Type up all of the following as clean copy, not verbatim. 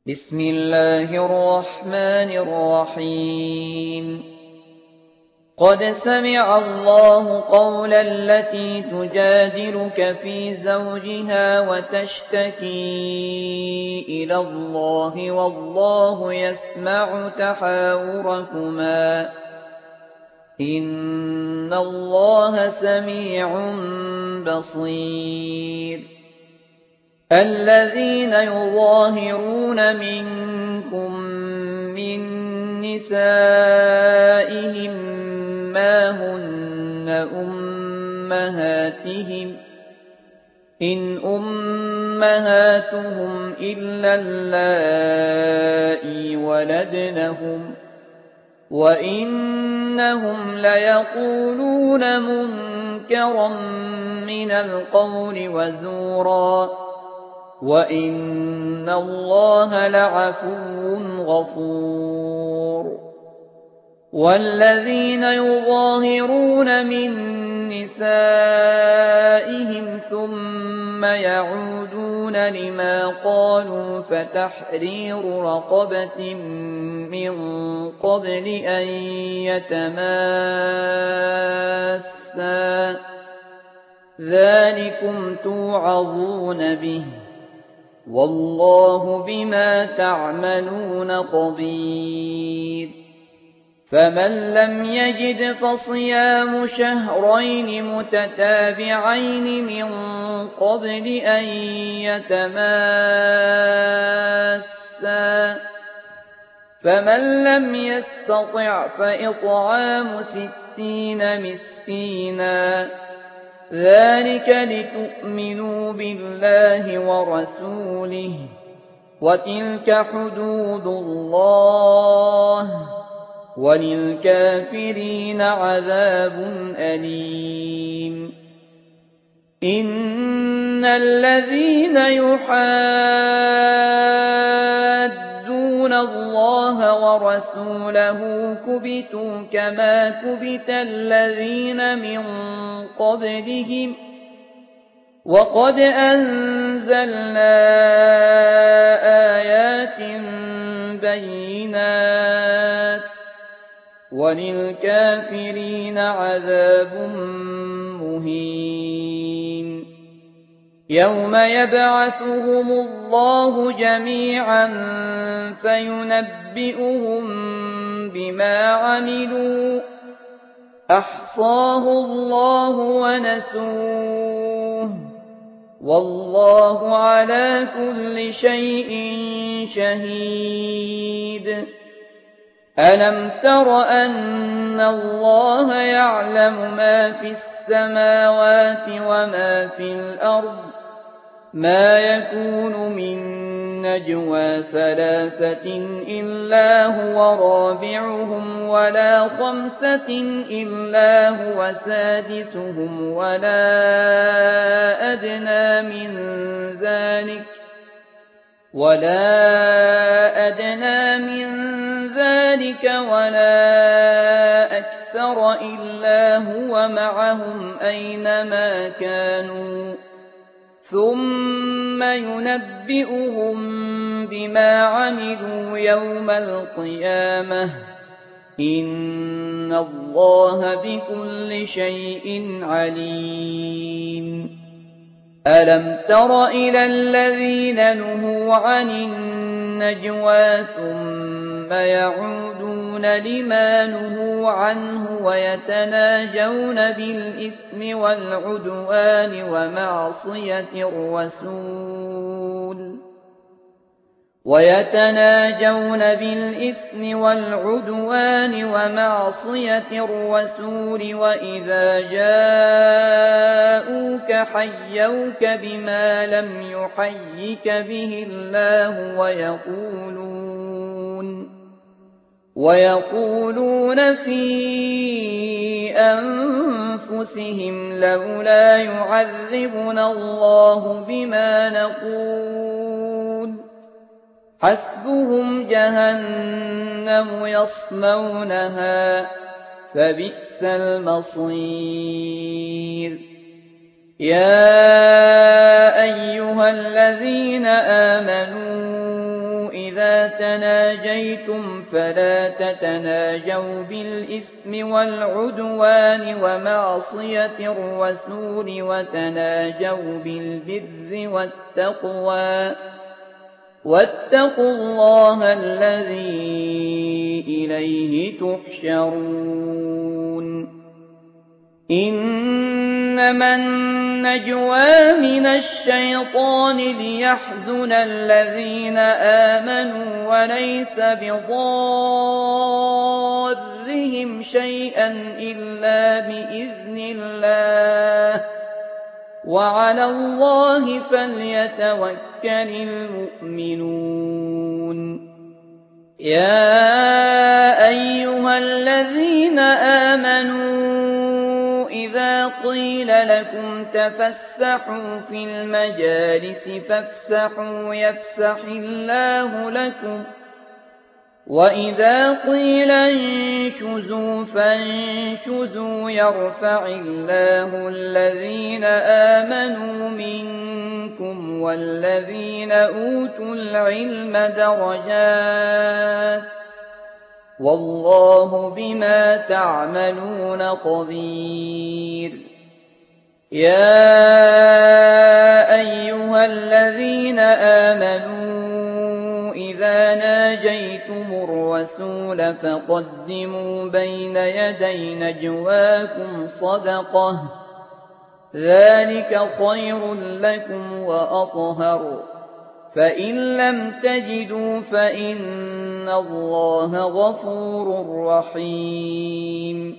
بسم الله الرحمن الرحيم قد سمع الله قول التي تجادلك في زوجها وتشتكي إلى الله والله يسمع تحاوركما إن الله سميع بصير الذين يظاهرون منكم من نسائهم ما هن أمهاتهم إن أمهاتهم إلا اللائي ولدنهم وإنهم ليقولون منكرا من القول وزورا وإن الله لعفو غفور والذين يظاهرون من نسائهم ثم يعودون لما قالوا فتحرير رقبة من قبل أن يتماسا ذلكم توعظون به والله بما تعملون خبير فمن لم يجد فصيام شهرين متتابعين من قبل أن يتماسا فمن لم يستطع فإطعام 60 مسكينا ذلك لتؤمنوا بالله ورسوله وتلك حدود الله وللكافرين عذاب أليم إن الذين يحادون الله ورسوله كبتوا كما كبت الذين من قبلهم وقد أنزلنا آيات بينات وللكافرين عذاب مهين يوم يبعثهم الله جميعا فينبئهم بما عملوا أحصاه الله ونسوه والله على كل شيء شهيد ألم تر أن الله يعلم ما في السماوات وما في الأرض ما يكون من نجوى 3 إلا هو رابعهم ولا 5 إلا هو سادسهم ولا أدنى من ذلك ولا أكثر إلا هو معهم أينما كانوا ثم ينبئهم بما عملوا يوم القيامة إن الله بكل شيء عليم ألم تر إلى الذين نهوا عن النجوى ثم يعودون لما نهوا عنه ويتناجون بالإثم والعدوان ومعصية الرسول وإذا جاءوك حيوك بما لم يحيك به الله ويقولون في أنفسهم لولا يعذبنا الله بما نقول حسبهم جهنم يصلونها فبئس المصير يا أيها الذين آمنوا إذا تناجيتم فلا تتناجوا بالإثم والعدوان ومعصية الرسول وتناجوا بالبر والتقوى واتقوا الله الذي إليه تحشرون إنما النجوى من الشيطان ليحزن الذين آمنوا وليس بضارهم شيئا إلا بإذن الله وعلى الله فليتوكل المؤمنون يا أيها الذين آمنوا إذا قيل لكم تفسحوا في المجالس فافسحوا يفسح الله لكم وإذا قيل انشزوا فانشزوا يرفع الله الذين آمنوا منكم والذين أوتوا العلم درجات والله بما تعملون خبير يا أيها الذين آمنوا إذا ناجيتم الرسول فقدموا بين يدي نجواكم صدقة ذلك خير لكم وأطهر فإن لم تجدوا فإن الله غفور رحيم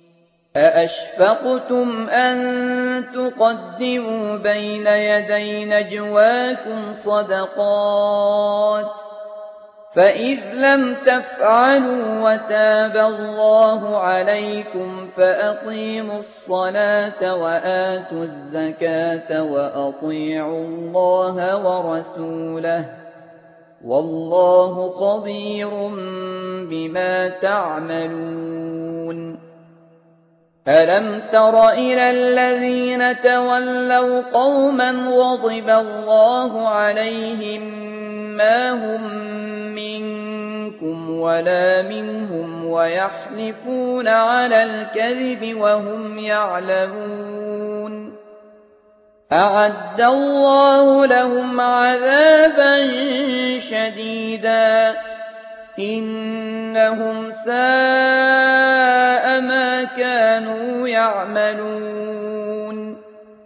أأشفقتم أن تقدموا بين يدي نجواكم صدقات فإذ لم تفعلوا وتاب الله عليكم فأقيموا الصلاة وآتوا الزكاة وأطيعوا الله ورسوله والله خبير بما تعملون ألم تر إلى الذين تولوا قوما غضب الله عليهم ما هم منكم ولا منهم ويحلفون على الكذب وهم يعلمون أعد الله لهم عذابا شديدا إنهم ساء ما كانوا يعملون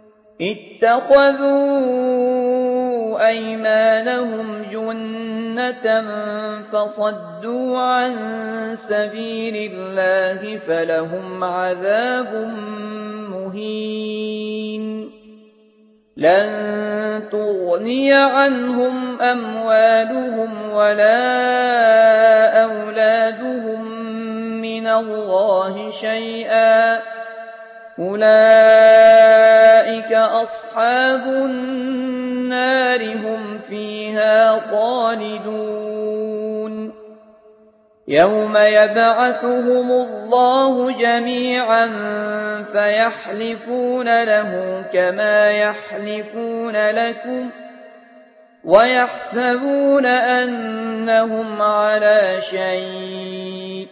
اتخذوا أيمانهم جنة فصدوا عن سبيل الله فلهم عذاب مهين لن تغني عنهم أموالهم ولا أولادهم من الله شيئا أولئك أصحاب النار هم فيها خالدون يوم يبعثهم الله جميعا فيحلفون له كما يحلفون لكم ويحسبون أنهم على شيء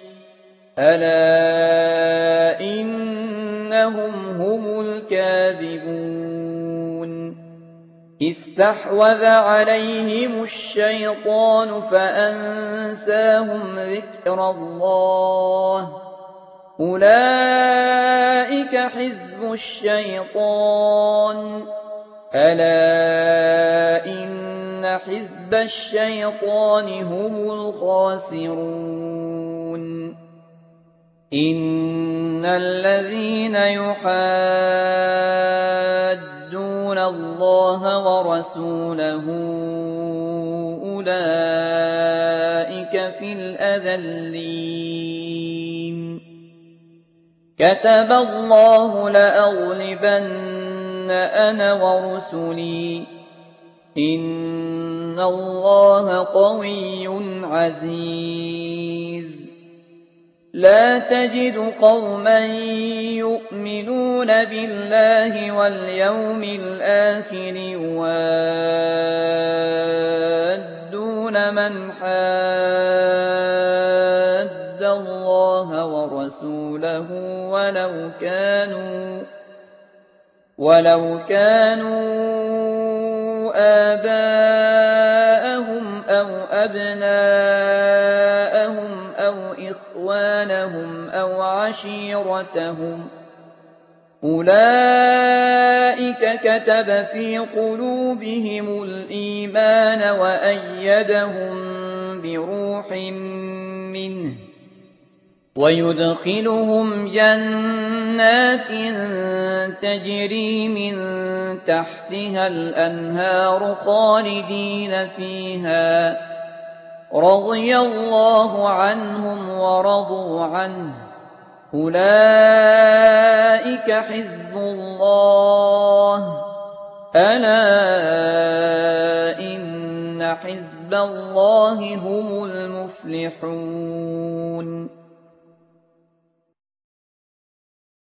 ألا إنهم هم الكاذبون استحوذ عليهم الشيطان فأنساهم ذكر الله أولئك حزب الشيطان ألا إن حزب الشيطان هم الخاسرون إن الذين يحادون الله ورسوله أولئك في الأذلين كتب الله لأغلبن أنا ورسلي إن الله قوي عزيز لا تجد قوما يؤمنون بالله واليوم الآخر يوادون فمن حاد الله ورسوله ولو كانوا آباءهم أو أبناءهم أو إخوانهم أو عشيرتهم أولئك كتب في قلوبهم الإيمان وأيدهم بروح منه ويدخلهم جنات تجري من تحتها الأنهار خالدين فيها رضي الله عنهم ورضوا عنه أولئك حزب الله ألا إن حزب الله هم المفلحون